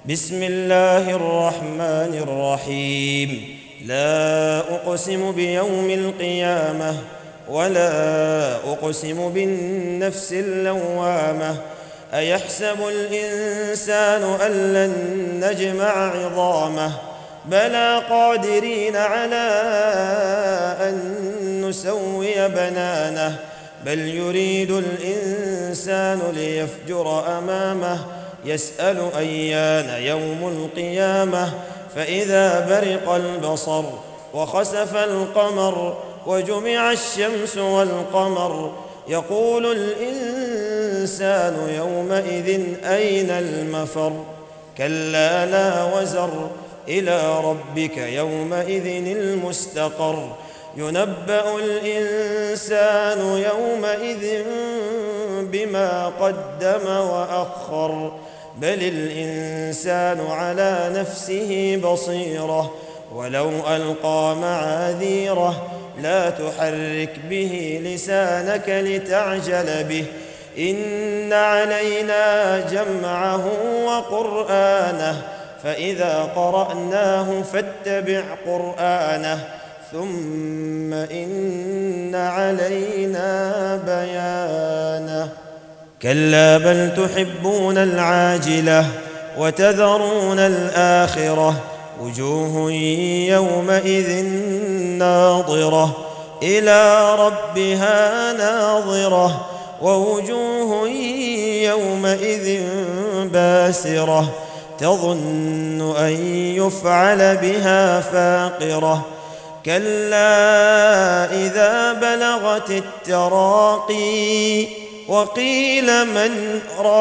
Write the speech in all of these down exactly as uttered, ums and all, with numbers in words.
بسم الله الرحمن الرحيم. لا أقسم بيوم القيامة ولا أقسم بالنفس اللوامة. أيحسب الإنسان أن لن نجمع عظامه بلى قادرين على أن نسوي بنانه بل يريد الإنسان ليفجر أمامه يسأل أيان يوم القيامة فإذا برق البصر وخسف القمر وجمع الشمس والقمر يقول الإنسان يومئذ أين المفر كلا لا وزر إلى ربك يومئذ المستقر ينبأ الإنسان يومئذ بما قدم وأخر بل الإنسان على نفسه بصيرة ولو ألقى معاذيره لا تحرك به لسانك لتعجل به إن علينا جمعه وقرآنه فإذا قرأناه فاتبع قرآنه ثم إن علينا بيانه كلا بل تحبون العاجلة وتذرون الآخرة وجوه يومئذ ناظرة إلى ربها ناظرة ووجوه يومئذ باسرة تظن أن يفعل بها فاقرة كلا إذا بلغت التراقي وقيل من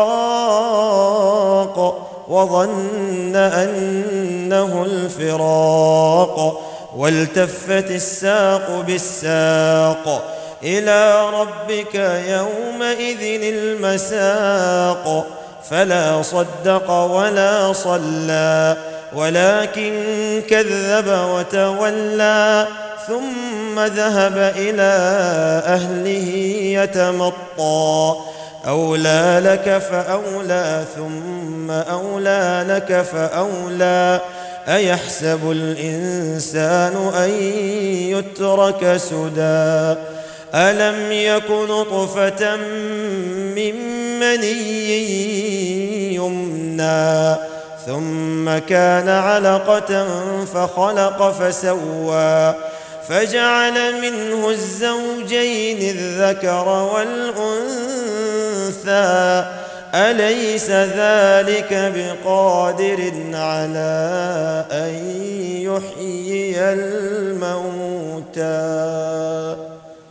راق وظن أنه الفراق والتفت الساق بالساق إلى ربك يومئذ المساق فلا صدق ولا صلى ولكن كذب وتولى ثم ذهب إلى أهله يتمطى أولى لك فأولى ثم أولى لك فأولى أيحسب الإنسان أن يترك سدى ألم يك نطفة من مني يمنى ثم كان علقة فخلق فسوى فجعل منه الزوجين الذكر والأنثى أليس ذلك بقادر على أن يحيي الموتى